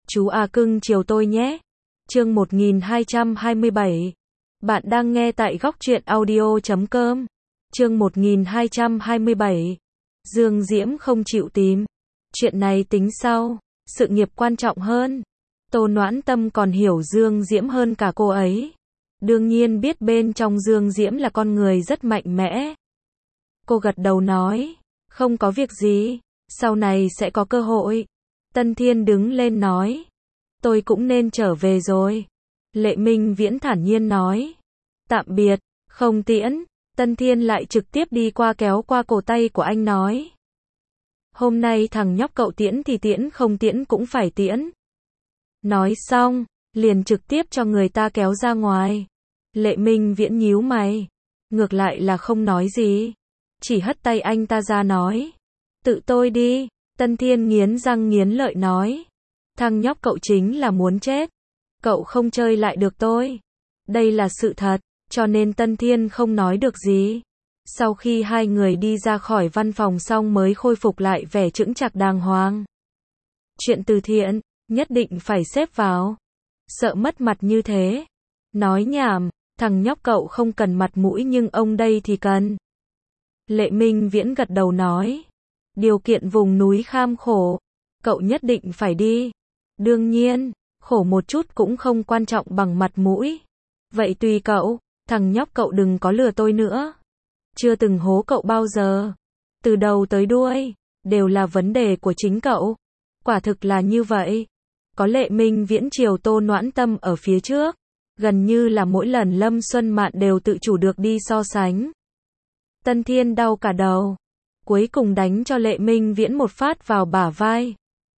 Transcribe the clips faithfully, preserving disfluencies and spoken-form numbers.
Chú à cưng chiều tôi nhé. Chương một nghìn hai trăm hai mươi bảy. Bạn đang nghe tại góc truyện audio chấm com. Chương một nghìn hai trăm hai mươi bảy. Dương Diễm không chịu tìm. Chuyện này tính sau, sự nghiệp quan trọng hơn. Tô Noãn Tâm còn hiểu Dương Diễm hơn cả cô ấy. Đương nhiên biết bên trong Dương Diễm là con người rất mạnh mẽ. Cô gật đầu nói, không có việc gì, sau này sẽ có cơ hội. Tân Thiên đứng lên nói, tôi cũng nên trở về rồi. Lệ Minh Viễn thản nhiên nói, tạm biệt, không tiễn. Tân Thiên lại trực tiếp đi qua kéo qua cổ tay của anh nói, hôm nay thằng nhóc cậu tiễn thì tiễn, không tiễn cũng phải tiễn. Nói xong, liền trực tiếp cho người ta kéo ra ngoài. Lệ Minh Viễn nhíu mày, ngược lại là không nói gì, chỉ hất tay anh ta ra nói, tự tôi đi. Tân Thiên nghiến răng nghiến lợi nói, thằng nhóc cậu chính là muốn chết, cậu không chơi lại được tôi. Đây là sự thật, cho nên Tân Thiên không nói được gì. Sau khi hai người đi ra khỏi văn phòng xong mới khôi phục lại vẻ chững chạc đàng hoàng. Chuyện từ thiện, nhất định phải xếp vào. Sợ mất mặt như thế. Nói nhảm, thằng nhóc cậu không cần mặt mũi nhưng ông đây thì cần. Lệ Minh Viễn gật đầu nói, điều kiện vùng núi kham khổ, cậu nhất định phải đi. Đương nhiên, khổ một chút cũng không quan trọng bằng mặt mũi. Vậy tùy cậu, thằng nhóc cậu đừng có lừa tôi nữa. Chưa từng hố cậu bao giờ. Từ đầu tới đuôi, đều là vấn đề của chính cậu. Quả thực là như vậy. Có Lệ Minh Viễn chiều Tô Noãn Tâm ở phía trước. Gần như là mỗi lần Lâm Xuân Mạn đều tự chủ được đi so sánh. Tân Thiên đau cả đầu. Cuối cùng đánh cho Lệ Minh Viễn một phát vào bả vai.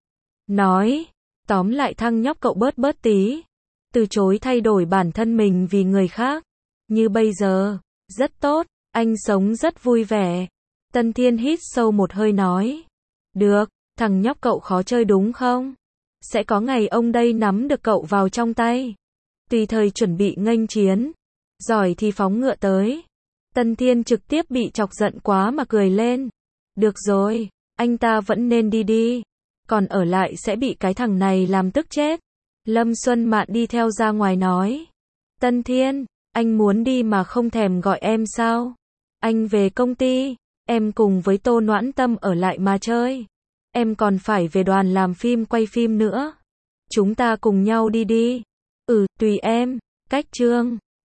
Nói, tóm lại thằng nhóc cậu bớt bớt tí. Từ chối thay đổi bản thân mình vì người khác. Như bây giờ, rất tốt, anh sống rất vui vẻ. Tân Thiên hít sâu một hơi nói. Được, thằng nhóc cậu khó chơi đúng không? Sẽ có ngày ông đây nắm được cậu vào trong tay. Tùy thời chuẩn bị nghênh chiến. Giỏi thì phóng ngựa tới. Tân Thiên trực tiếp bị chọc giận quá mà cười lên. Được rồi, anh ta vẫn nên đi đi. Còn ở lại sẽ bị cái thằng này làm tức chết. Lâm Xuân Mạn đi theo ra ngoài nói. Tân Thiên, anh muốn đi mà không thèm gọi em sao? Anh về công ty, em cùng với Tô Noãn Tâm ở lại mà chơi. Em còn phải về đoàn làm phim quay phim nữa. Chúng ta cùng nhau đi đi. Ừ, tùy em. Cách chương